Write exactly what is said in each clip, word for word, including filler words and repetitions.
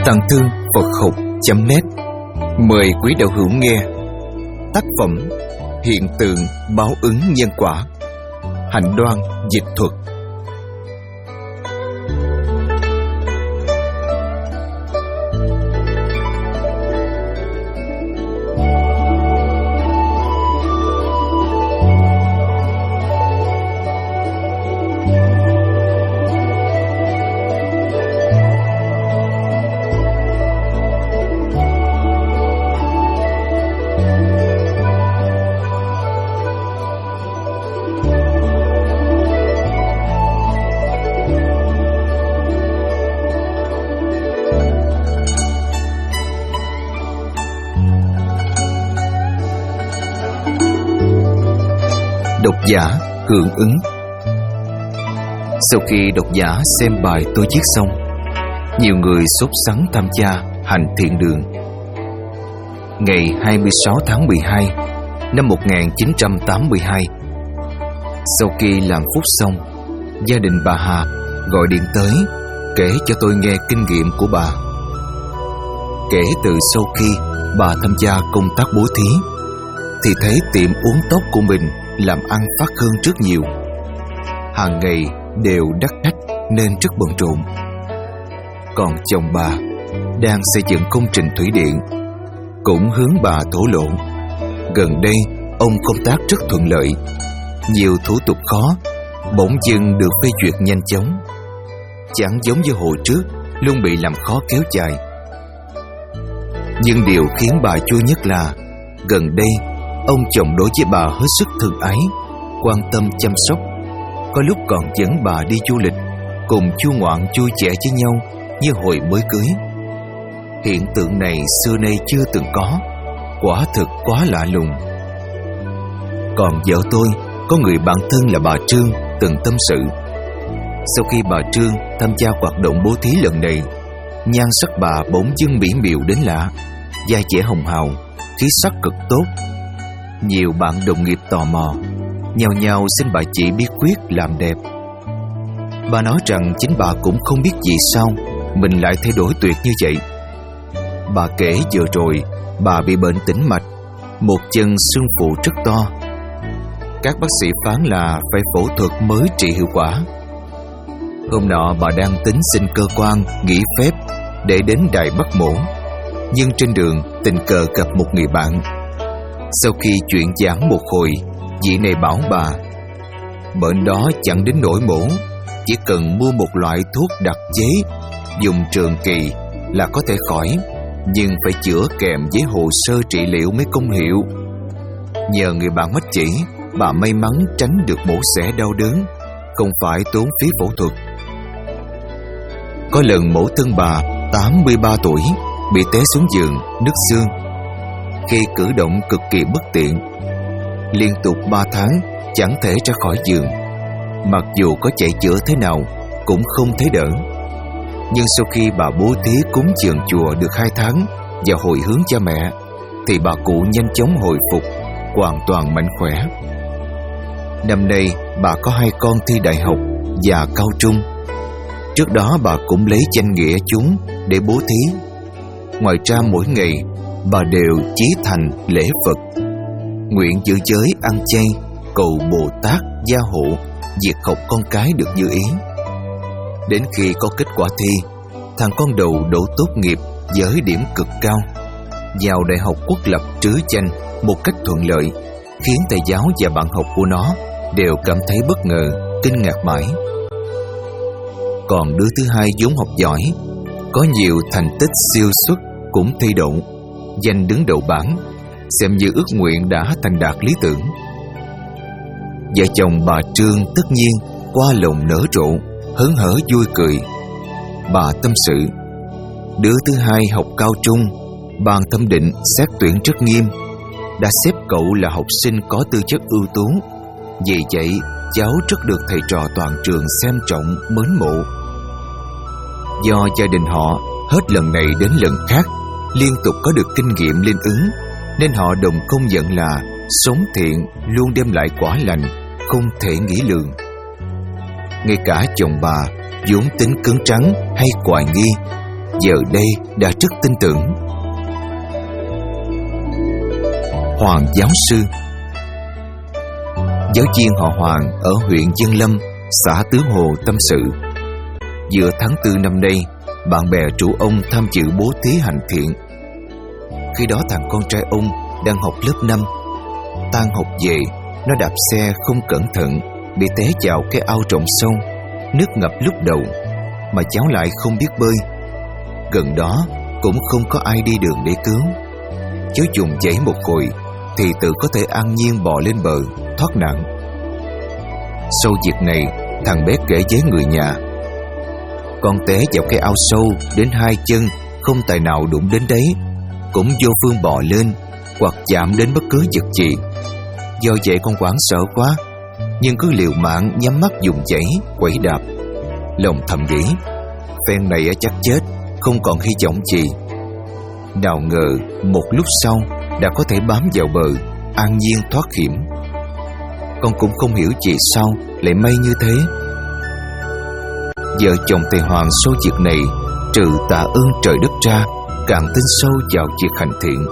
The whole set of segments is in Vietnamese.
Tàng Thư Phật Học chấm net mời quý đạo hữu nghe tác phẩm Hiện tượng báo ứng nhân quả, Hạnh Đoan dịch thuật. Độc giả hưởng ứng. Sau khi độc giả xem bài tôi viết xong, nhiều người sốt sắng tham gia hành thiện đường. Ngày hai mươi sáu tháng mười hai năm một nghìn chín trăm tám mươi hai, sau khi làm phúc xong, gia đình bà Hà gọi điện tới kể cho tôi nghe kinh nghiệm của bà. Kể từ sau khi bà tham gia công tác bố thí, thì thấy tiệm uống tóc của mình làm ăn phát hơn rất nhiều. Hàng ngày đều đắt khách nên rất bận rộn. Còn chồng bà đang xây dựng công trình thủy điện, cũng hướng bà thổ lộ. Gần đây ông công tác rất thuận lợi, nhiều thủ tục khó bỗng dưng được phê duyệt nhanh chóng, chẳng giống như hồi trước luôn bị làm khó kéo dài. Nhưng điều khiến bà vui nhất là gần đây ông chồng đối với bà hết sức thương ái, quan tâm chăm sóc, có lúc còn dẫn bà đi du lịch, cùng chu ngoạn vui vẻ với nhau như hồi mới cưới. Hiện tượng này xưa nay chưa từng có, quả thực quá lạ lùng. Còn vợ tôi có người bạn thân là bà Trương từng tâm sự. Sau khi bà Trương tham gia hoạt động bố thí lần này, nhan sắc bà bỗng dưng mỹ miều đến lạ, da dẻ hồng hào, khí sắc cực tốt. Nhiều bạn đồng nghiệp tò mò, nhao nhao xin bà chỉ bí quyết làm đẹp. Bà nói rằng chính bà cũng không biết vì sao mình lại thay đổi tuyệt như vậy. Bà kể vừa rồi bà bị bệnh tĩnh mạch, một chân xương phụ rất to. Các bác sĩ phán là phải phẫu thuật mới trị hiệu quả. Hôm nọ bà đang tính xin cơ quan nghỉ phép để đến Đài Bắc mổ, nhưng trên đường tình cờ gặp một người bạn. Sau khi chuyện giảng một hồi, vị này bảo bà bệnh đó chẳng đến nỗi mổ, chỉ cần mua một loại thuốc đặc chế dùng trường kỳ là có thể khỏi, nhưng phải chữa kèm với hồ sơ trị liệu mới công hiệu. Nhờ người bạn mách chỉ, bà may mắn tránh được mổ xẻ đau đớn, không phải tốn phí phẫu thuật. Có lần mẫu thân bà tám mươi ba tuổi bị té xuống giường, nứt xương. Khi cử động cực kỳ bất tiện, liên tục ba tháng chẳng thể ra khỏi giường. Mặc dù có chạy chữa thế nào cũng không thấy đỡ. Nhưng sau khi bà bố thí cúng dường chùa được hai tháng và hồi hướng cha mẹ, thì bà cụ nhanh chóng hồi phục, hoàn toàn mạnh khỏe. Năm nay bà có hai con thi đại học và cao trung. Trước đó bà cũng lấy danh nghĩa chúng để bố thí. Ngoài ra mỗi ngày bà đều chí thành lễ Phật, nguyện giữ giới ăn chay, cầu Bồ Tát gia hộ việc học con cái được như ý. Đến khi có kết quả thi, thằng con đầu đỗ tốt nghiệp với điểm cực cao, vào Đại học Quốc lập trứ danh một cách thuận lợi, khiến thầy giáo và bạn học của nó đều cảm thấy bất ngờ, kinh ngạc mãi. Còn đứa thứ hai vốn học giỏi, có nhiều thành tích siêu xuất cũng thi đậu, giành đứng đầu bảng, xem như ước nguyện đã thành đạt lý tưởng. Vợ chồng bà Trương tất nhiên qua lòng nở rộ, hớn hở vui cười. Bà tâm sự, đứa thứ hai học cao trung, ban thẩm định xét tuyển rất nghiêm, đã xếp cậu là học sinh có tư chất ưu tú. Vì vậy cháu rất được thầy trò toàn trường xem trọng, mến mộ. Do gia đình họ hết lần này đến lần khác liên tục có được kinh nghiệm linh ứng, nên họ đồng công nhận là sống thiện luôn đem lại quả lành, không thể nghĩ lường. Ngay cả chồng bà vốn tính cứng trắng hay hoài nghi, giờ đây đã rất tin tưởng. Hoàng giáo sư. Giáo viên họ Hoàng ở huyện Dân Lâm, xã Tứ Hồ tâm sự, giữa tháng tư năm nay, bạn bè rủ ông tham dự bố thí hành thiện. Khi đó thằng con trai ông đang học lớp năm. Tan học về, nó đạp xe không cẩn thận, bị té vào cái ao rộng sâu, nước ngập lúc đầu, mà cháu lại không biết bơi. Gần đó cũng không có ai đi đường để cứu. Cháu dùng dãy một hồi thì tự có thể an nhiên bò lên bờ, thoát nạn. Sau việc này, thằng bé kể với người nhà, con té vào cái ao sâu đến hai chân, không tài nào đụng đến đấy, cũng vô phương bò lên hoặc chạm đến bất cứ vật gì. Do vậy con hoảng sợ quá, nhưng cứ liều mạng nhắm mắt dùng dãy quẩy đạp. Lòng thầm nghĩ, phen này chắc chết, không còn hy vọng gì. Nào ngờ một lúc sau đã có thể bám vào bờ, an nhiên thoát hiểm. Con cũng không hiểu vì sao lại may như thế. Vợ chồng thầy Hoàng sau việc này, trừ tạ ơn trời đất ra, càng tin sâu vào việc hành thiện.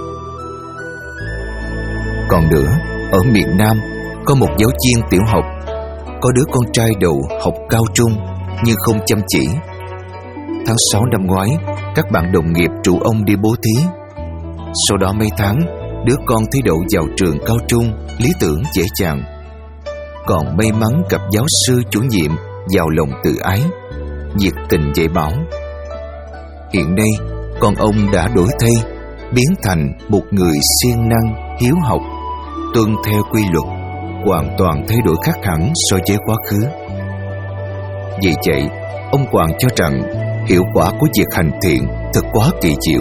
Còn nữa, ở miền Nam có một giáo viên tiểu học, có đứa con trai đầu học cao trung nhưng không chăm chỉ. Tháng sáu năm ngoái, các bạn đồng nghiệp rủ ông đi bố thí. Sau đó mấy tháng, đứa con thi đậu vào trường cao trung, lý tưởng dễ dàng. Còn may mắn gặp giáo sư chủ nhiệm giàu lòng tự ái, nhiệt tình dạy bảo. Hiện nay, con ông đã đổi thay, biến thành một người siêng năng, hiếu học, tuân theo quy luật, hoàn toàn thay đổi khác hẳn so với quá khứ. Vì vậy, ông Hoàng cho rằng hiệu quả của việc hành thiện thật quá kỳ diệu.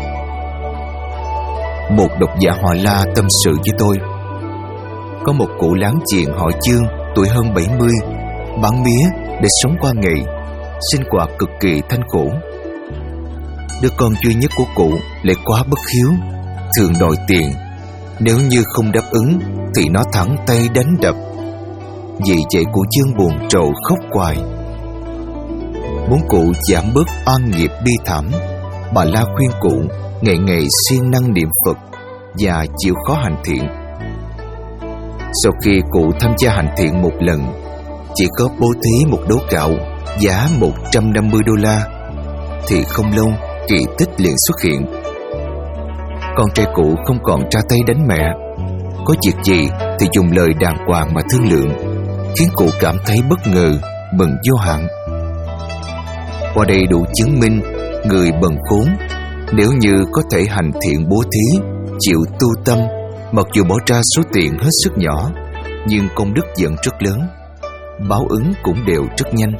Một độc giả họ La tâm sự với tôi, có một cụ láng giềng họ Chương, tuổi hơn bảy mươi, bán mía để sống qua ngày, sinh hoạt cực kỳ thanh khổ. Đứa con duy nhất của cụ lại quá bất hiếu, thường đòi tiền. Nếu như không đáp ứng thì nó thẳng tay đánh đập. Vì vậy cụ Chương buồn rầu khóc hoài. Muốn cụ giảm bớt oan nghiệp bi thảm, bà La khuyên cụ ngày ngày siêng năng niệm Phật và chịu khó hành thiện. Sau khi cụ tham gia hành thiện một lần, chỉ có bố thí một đố gạo giá một trăm năm mươi đô la, thì không lâu kỳ tích liền xuất hiện. Con trai cụ không còn ra tay đánh mẹ, có việc gì thì dùng lời đàng hoàng mà thương lượng, khiến cụ cảm thấy bất ngờ, mừng vô hạn. Qua đây đủ chứng minh người bần khốn, nếu như có thể hành thiện bố thí, chịu tu tâm, mặc dù bỏ ra số tiền hết sức nhỏ, nhưng công đức vẫn rất lớn, báo ứng cũng đều rất nhanh.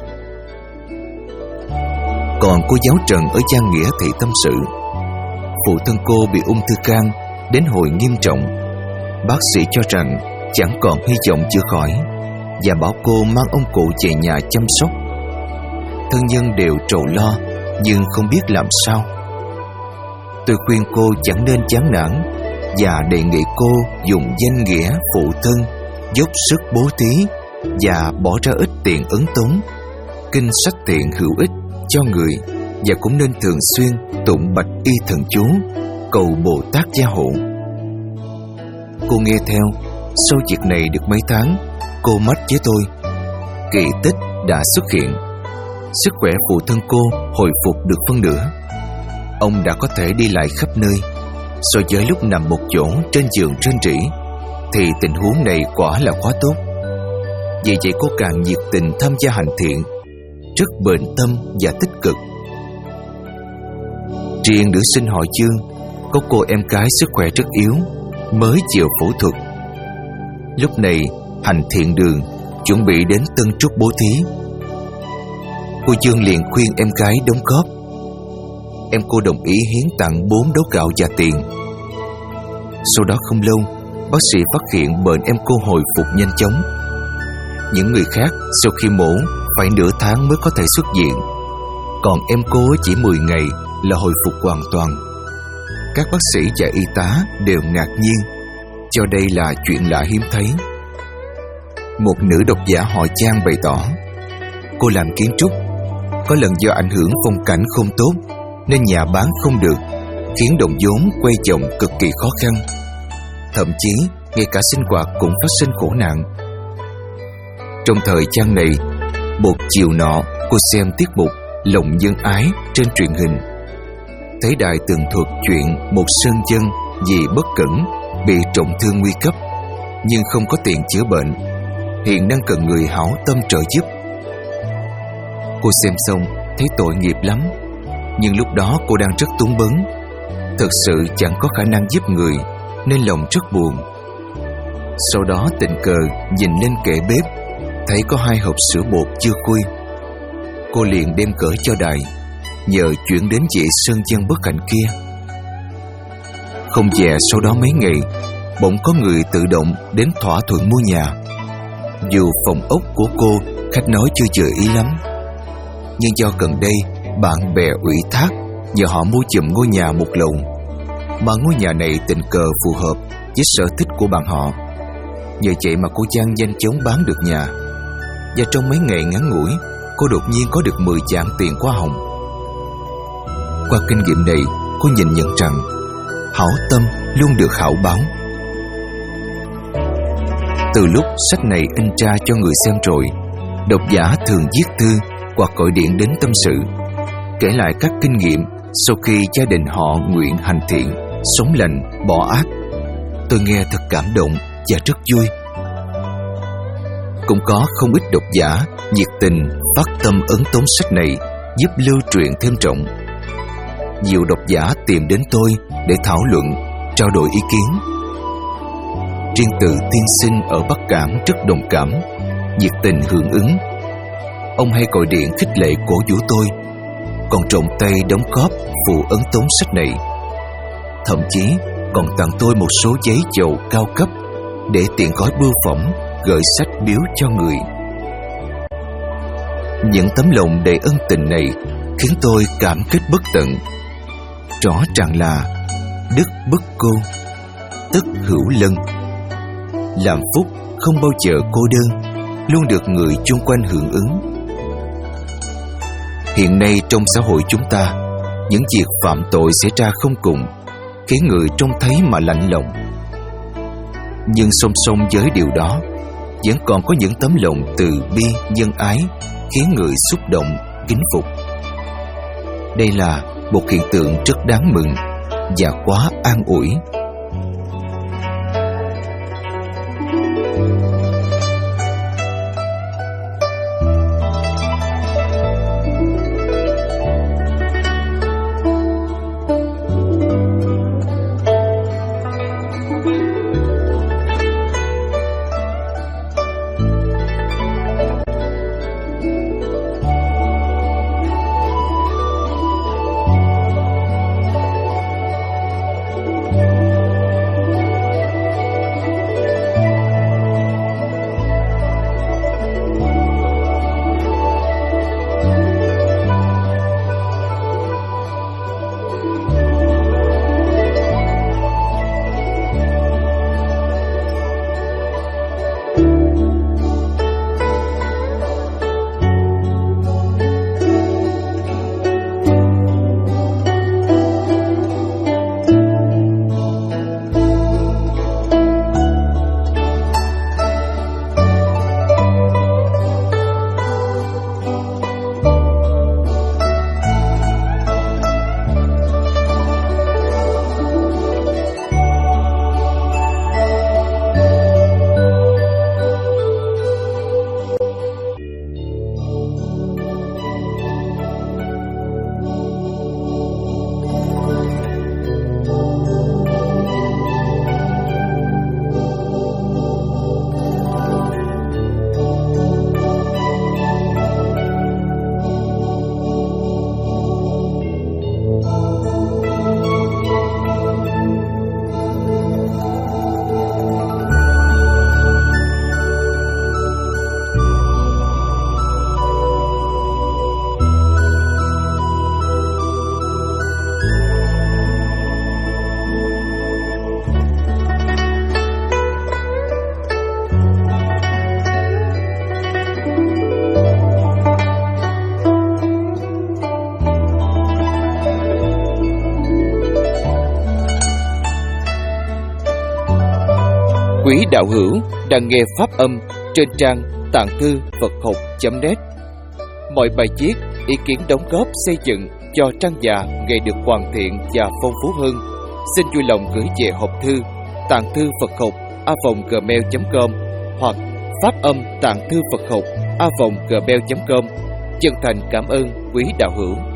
Còn cô giáo Trần ở Giang Nghĩa thị tâm sự, phụ thân cô bị ung thư gan đến hồi nghiêm trọng. Bác sĩ cho rằng chẳng còn hy vọng chữa khỏi và bảo cô mang ông cụ về nhà chăm sóc. Thân nhân đều trầu lo nhưng không biết làm sao. Tôi khuyên cô chẳng nên chán nản và đề nghị cô dùng danh nghĩa phụ thân dốc sức bố thí và bỏ ra ít tiền ấn tống, kinh sách thiện hữu ích cho người, và cũng nên thường xuyên tụng bạch y thần chú, cầu Bồ Tát gia hộ. Cô nghe theo. Sau việc này được mấy tháng, cô mách với tôi, kỳ tích đã xuất hiện. Sức khỏe phụ thân cô hồi phục được phân nửa. Ông đã có thể đi lại khắp nơi. So với lúc nằm một chỗ trên giường rên rỉ, thì tình huống này quả là quá tốt. Vì vậy cô càng nhiệt tình tham gia hành thiện, rất bền tâm và tích cực. Riêng nữ sinh họ Chương, có cô em gái sức khỏe rất yếu, mới chịu phẫu thuật. Lúc này hành thiện đường chuẩn bị đến tân trúc bố thí. Cô Dương liền khuyên em gái đóng góp. Em cô đồng ý hiến tặng bốn đấu gạo và tiền. Sau đó không lâu, bác sĩ phát hiện bệnh em cô hồi phục nhanh chóng. Những người khác sau khi mổ phải nửa tháng mới có thể xuất viện, còn em cô chỉ mười ngày là hồi phục hoàn toàn. Các bác sĩ và y tá đều ngạc nhiên, cho đây là chuyện lạ hiếm thấy. Một nữ độc giả họ Trang bày tỏ, cô làm kiến trúc, có lần do ảnh hưởng phong cảnh không tốt nên nhà bán không được, khiến đồng vốn quay chồng cực kỳ khó khăn. Thậm chí ngay cả sinh hoạt cũng phát sinh khổ nạn. Trong thời gian này, một chiều nọ cô xem tiết mục Lòng Nhân Ái trên truyền hình, thấy đài tường thuật chuyện một sơn dân vì bất cẩn bị trọng thương nguy cấp, nhưng không có tiền chữa bệnh, hiện đang cần người hảo tâm trợ giúp. Cô xem xong thấy tội nghiệp lắm, nhưng lúc đó cô đang rất túng bấn, thực sự chẳng có khả năng giúp người, nên lòng rất buồn. Sau đó tình cờ nhìn lên kệ bếp, thấy có hai hộp sữa bột chưa khui. Cô liền đem cởi cho đài, nhờ chuyển đến vị sơn dân bất hạnh kia. Không dè sau đó mấy ngày, bỗng có người tự động đến thỏa thuận mua nhà. Dù phòng ốc của cô khách nói chưa vừa ý lắm, nhưng do gần đây bạn bè ủy thác nhờ họ mua giùm ngôi nhà một lồng, mà ngôi nhà này tình cờ phù hợp với sở thích của bạn họ. Nhờ vậy mà cô Giang nhanh chóng bán được nhà, và trong mấy ngày ngắn ngủi, cô đột nhiên có được mười vạn tiền hoa hồng. Qua kinh nghiệm này, cô nhìn nhận rằng hảo tâm luôn được hảo báo. Từ lúc sách này in ra cho người xem rồi, độc giả thường viết thư hoặc gọi điện đến tâm sự, kể lại các kinh nghiệm sau khi gia đình họ nguyện hành thiện, sống lành, bỏ ác. Tôi nghe thật cảm động và rất vui. Cũng có không ít độc giả nhiệt tình phát tâm ấn tống sách này giúp lưu truyền thêm rộng. Nhiều độc giả tìm đến tôi để thảo luận, trao đổi ý kiến. Riêng từ tiên sinh ở Bắc Cảng rất đồng cảm, nhiệt tình hưởng ứng. Ông hay gọi điện khích lệ cổ vũ tôi, còn trộn tay đóng góp phụ ấn tống sách này. Thậm chí còn tặng tôi một số giấy dầu cao cấp để tiện gói bưu phẩm, gửi sách biếu cho người. Những tấm lòng đầy ân tình này khiến tôi cảm kích bất tận. Rõ ràng là đức bất cô, tất hữu lân. Làm phúc không bao giờ cô đơn, luôn được người chung quanh hưởng ứng. Hiện nay trong xã hội chúng ta, những việc phạm tội xảy ra không cùng, khiến người trông thấy mà lạnh lòng. Nhưng song song với điều đó, vẫn còn có những tấm lòng từ bi, nhân ái, khiến người xúc động, kính phục. Đây là một hiện tượng rất đáng mừng và quá an ủi. Thank you. Quý đạo hữu đang nghe pháp âm trên trang tạng thư Phật học chấm net. Mọi bài viết, ý kiến đóng góp xây dựng cho trang già ngày được hoàn thiện và phong phú hơn, xin vui lòng gửi về hộp thư tạng thư Phật học a vòng gmail chấm com hoặc pháp âm tạng thư Phật học a vòng gmail chấm com. Chân thành cảm ơn quý đạo hữu.